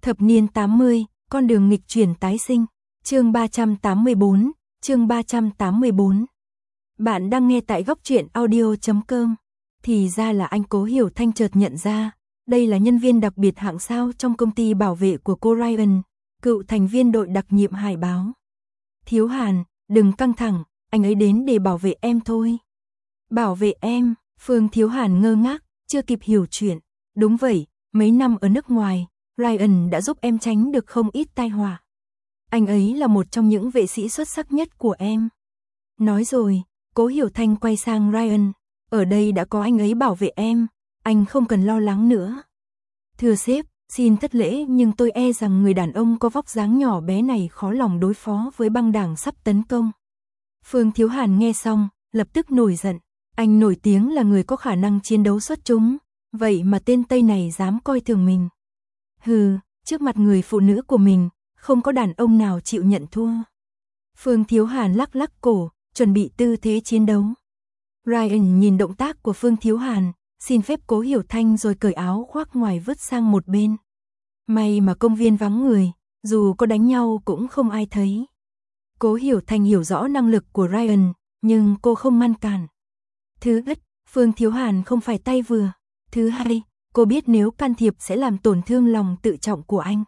Thập niên 80, con đường nghịch chuyển tái sinh. Chương 384, chương 384. Bạn đang nghe tại góc truyện audio.com. Thì ra là anh Cố Hiểu Thanh chợt nhận ra, đây là nhân viên đặc biệt hạng sao trong công ty bảo vệ của cô Ryan, cựu thành viên đội đặc nhiệm Hải báo. Thiếu Hàn, đừng căng thẳng, anh ấy đến để bảo vệ em thôi. Bảo vệ em? Phương Thiếu Hàn ngơ ngác, chưa kịp hiểu chuyện. Đúng vậy, mấy năm ở nước ngoài, Ryan đã giúp em tránh được không ít tai họa. Anh ấy là một trong những vệ sĩ xuất sắc nhất của em. Nói rồi, Cố Hiểu Thanh quay sang Ryan, ở đây đã có anh ấy bảo vệ em, anh không cần lo lắng nữa. Thưa sếp, xin thất lễ nhưng tôi e rằng người đàn ông có vóc dáng nhỏ bé này khó lòng đối phó với băng đảng sắp tấn công. Phương Thiếu Hàn nghe xong, lập tức nổi giận. Anh nổi tiếng là người có khả năng chiến đấu xuất chúng, vậy mà tên Tây này dám coi thường mình. Hừ, trước mặt người phụ nữ của mình, không có đàn ông nào chịu nhận thua. Phương Thiếu Hàn lắc lắc cổ, chuẩn bị tư thế chiến đấu. Ryan nhìn động tác của Phương Thiếu Hàn, xin phép Cố Hiểu Thanh rồi cởi áo khoác ngoài vứt sang một bên. May mà công viên vắng người, dù có đánh nhau cũng không ai thấy. Cố Hiểu Thanh hiểu rõ năng lực của Ryan, nhưng cô không ngăn cản. Thứ nhất, Phương Thiếu Hàn không phải tay vừa. Thứ hai, cô biết nếu can thiệp sẽ làm tổn thương lòng tự trọng của anh.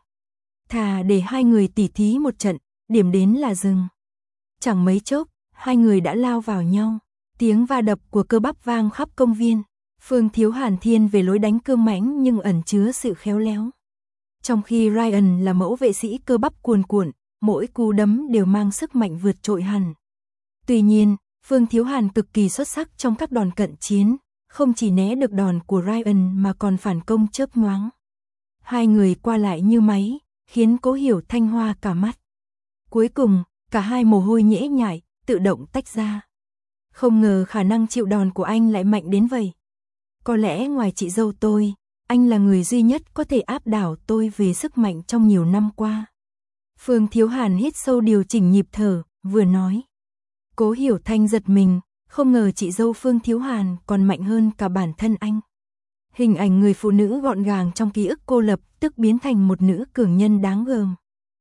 Thà để hai người tỉ thí một trận, điểm đến là dừng. Chẳng mấy chốc, hai người đã lao vào nhau. Tiếng va đập của cơ bắp vang khắp công viên. Phương Thiếu Hàn thiên về lối đánh cương mãnh nhưng ẩn chứa sự khéo léo. Trong khi Ryan là mẫu vệ sĩ cơ bắp cuồn cuộn, mỗi cú đấm đều mang sức mạnh vượt trội hẳn. Tuy nhiên, Phương Thiếu Hàn cực kỳ xuất sắc trong các đòn cận chiến, không chỉ né được đòn của Ryan mà còn phản công chớp nhoáng. Hai người qua lại như máy, khiến Cố Hiểu Thanh hoa cả mắt. Cuối cùng, cả hai mồ hôi nhễ nhại, tự động tách ra. Không ngờ khả năng chịu đòn của anh lại mạnh đến vậy. Có lẽ ngoài chị dâu tôi, anh là người duy nhất có thể áp đảo tôi về sức mạnh trong nhiều năm qua. Phương Thiếu Hàn hít sâu điều chỉnh nhịp thở, vừa nói. Cố Hiểu Thanh giật mình, không ngờ chị dâu Phương Thiếu Hàn còn mạnh hơn cả bản thân anh. Hình ảnh người phụ nữ gọn gàng trong ký ức cô lập tức biến thành một nữ cường nhân đáng gờm.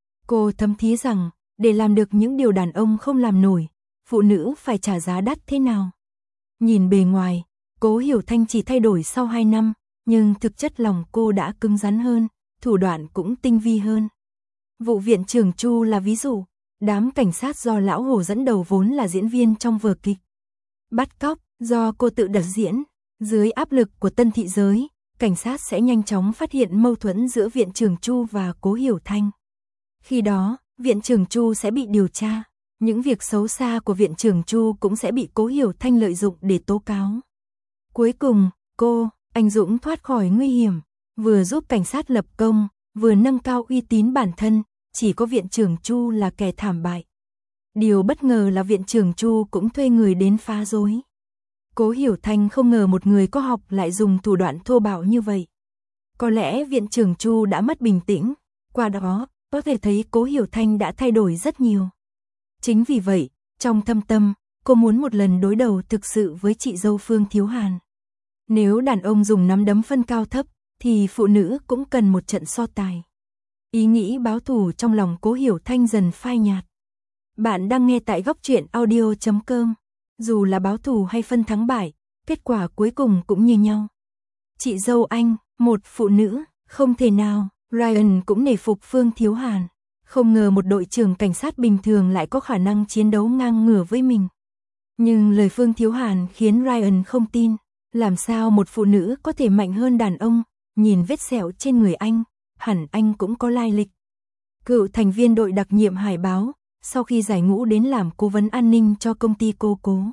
Cô thấm thía rằng, để làm được những điều đàn ông không làm nổi, phụ nữ phải trả giá đắt thế nào. Nhìn bề ngoài, Cố Hiểu Thanh chỉ thay đổi sau 2 năm, nhưng thực chất lòng cô đã cứng rắn hơn, thủ đoạn cũng tinh vi hơn. Vụ viện trưởng Chu là ví dụ, đám cảnh sát do Lão Hổ dẫn đầu vốn là diễn viên trong vở kịch bắt cóc, do cô tự đặt diễn. Dưới áp lực của tân thị giới, cảnh sát sẽ nhanh chóng phát hiện mâu thuẫn giữa viện trưởng Chu và Cố Hiểu Thanh. Khi đó, viện trưởng Chu sẽ bị điều tra, những việc xấu xa của viện trưởng Chu cũng sẽ bị Cố Hiểu Thanh lợi dụng để tố cáo. Cuối cùng, cô, anh dũng thoát khỏi nguy hiểm, vừa giúp cảnh sát lập công, vừa nâng cao uy tín bản thân, chỉ có viện trưởng Chu là kẻ thảm bại. Điều bất ngờ là viện trưởng Chu cũng thuê người đến phá rối. Cố Hiểu Thanh không ngờ một người có học lại dùng thủ đoạn thô bạo như vậy. Có lẽ viện trưởng Chu đã mất bình tĩnh, qua đó, có thể thấy Cố Hiểu Thanh đã thay đổi rất nhiều. Chính vì vậy, trong thâm tâm, cô muốn một lần đối đầu thực sự với chị dâu Phương Thiếu Hàn. Nếu đàn ông dùng nắm đấm phân cao thấp, thì phụ nữ cũng cần một trận so tài. Ý nghĩ báo thù trong lòng Cố Hiểu Thanh dần phai nhạt. Bạn đang nghe tại góc truyện audio.com. Dù là báo thù hay phân thắng bại, kết quả cuối cùng cũng như nhau. Chị dâu anh, một phụ nữ, không thể nào. Ryan cũng nể phục Phương Thiếu Hàn. Không ngờ một đội trưởng cảnh sát bình thường lại có khả năng chiến đấu ngang ngửa với mình. Nhưng lời Phương Thiếu Hàn khiến Ryan không tin. Làm sao một phụ nữ có thể mạnh hơn đàn ông? Nhìn vết sẹo trên người anh, hẳn anh cũng có lai lịch. Cựu thành viên đội đặc nhiệm Hải báo, sau khi giải ngũ đến làm cố vấn an ninh cho công ty cô Cố.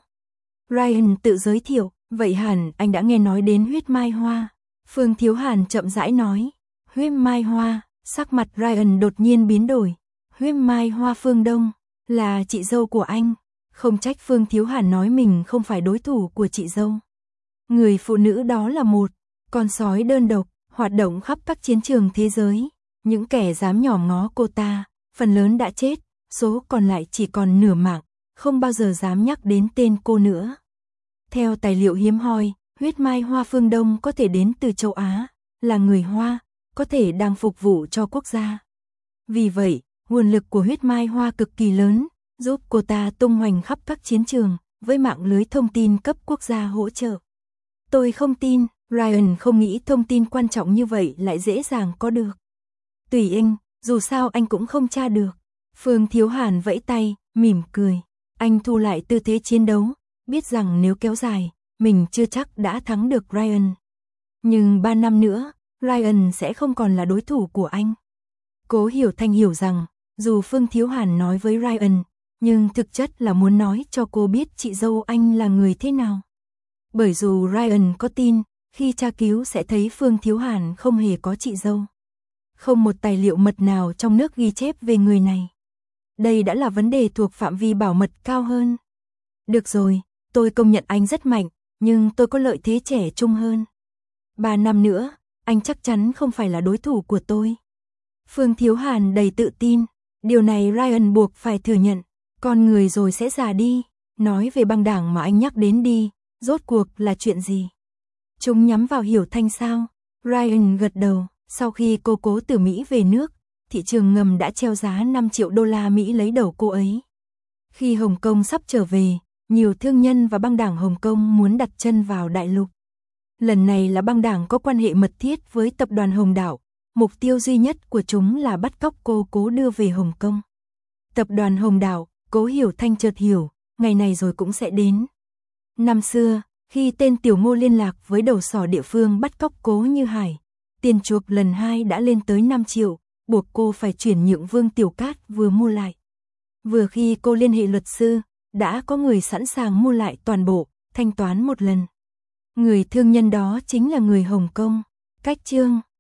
Ryan tự giới thiệu, vậy hẳn anh đã nghe nói đến huyết mai hoa. Phương Thiếu Hàn chậm rãi nói, huyết mai hoa, sắc mặt Ryan đột nhiên biến đổi. Huyết mai hoa Phương Đông, là chị dâu của anh. Không trách Phương Thiếu Hàn nói mình không phải đối thủ của chị dâu. Người phụ nữ đó là một con sói đơn độc, hoạt động khắp các chiến trường thế giới. Những kẻ dám nhòm ngó cô ta, phần lớn đã chết, số còn lại chỉ còn nửa mạng, không bao giờ dám nhắc đến tên cô nữa. Theo tài liệu hiếm hoi, huyết mai hoa Phương Đông có thể đến từ châu Á, là người Hoa, có thể đang phục vụ cho quốc gia. Vì vậy, nguồn lực của Huyết Mai Hoa cực kỳ lớn, giúp cô ta tung hoành khắp các chiến trường, với mạng lưới thông tin cấp quốc gia hỗ trợ. Tôi không tin, Ryan không nghĩ thông tin quan trọng như vậy lại dễ dàng có được. Tùy anh, dù sao anh cũng không tra được. Phương Thiếu Hàn vẫy tay, mỉm cười. Anh thu lại tư thế chiến đấu, biết rằng nếu kéo dài, mình chưa chắc đã thắng được Ryan. Nhưng 3 năm nữa, Ryan sẽ không còn là đối thủ của anh. Cố Hiểu Thanh hiểu rằng, dù Phương Thiếu Hàn nói với Ryan, nhưng thực chất là muốn nói cho cô biết chị dâu anh là người thế nào. Bởi dù Ryan có tin, khi tra cứu sẽ thấy Phương Thiếu Hàn không hề có chị dâu. Không một tài liệu mật nào trong nước ghi chép về người này. Đây đã là vấn đề thuộc phạm vi bảo mật cao hơn. Được rồi, tôi công nhận anh rất mạnh, nhưng tôi có lợi thế trẻ trung hơn. 3 năm nữa, anh chắc chắn không phải là đối thủ của tôi. Phương Thiếu Hàn đầy tự tin, điều này Ryan buộc phải thừa nhận. Con người rồi sẽ già đi, nói về băng đảng mà anh nhắc đến đi, rốt cuộc là chuyện gì? Chúng nhắm vào Hiểu Thanh sao? Ryan gật đầu, sau khi cô Cố từ Mỹ về nước, thị trường ngầm đã treo giá 5 triệu đô la Mỹ lấy đầu cô ấy. Khi Hồng Kông sắp trở về, nhiều thương nhân và băng đảng Hồng Kông muốn đặt chân vào đại lục. Lần này là băng đảng có quan hệ mật thiết với tập đoàn Hồng Đảo, mục tiêu duy nhất của chúng là bắt cóc cô Cố đưa về Hồng Kông. Tập đoàn Hồng Đảo, Cố Hiểu Thanh chợt hiểu, ngày này rồi cũng sẽ đến. Năm xưa, khi tên Tiểu Ngô liên lạc với đầu sỏ địa phương bắt cóc Cố Như Hải, tiền chuộc lần 2 đã lên tới 5 triệu, buộc cô phải chuyển nhượng Vương Tiểu Cát vừa mua lại. Vừa khi cô liên hệ luật sư, đã có người sẵn sàng mua lại toàn bộ, thanh toán một lần. Người thương nhân đó chính là người Hồng Kông. Cách chương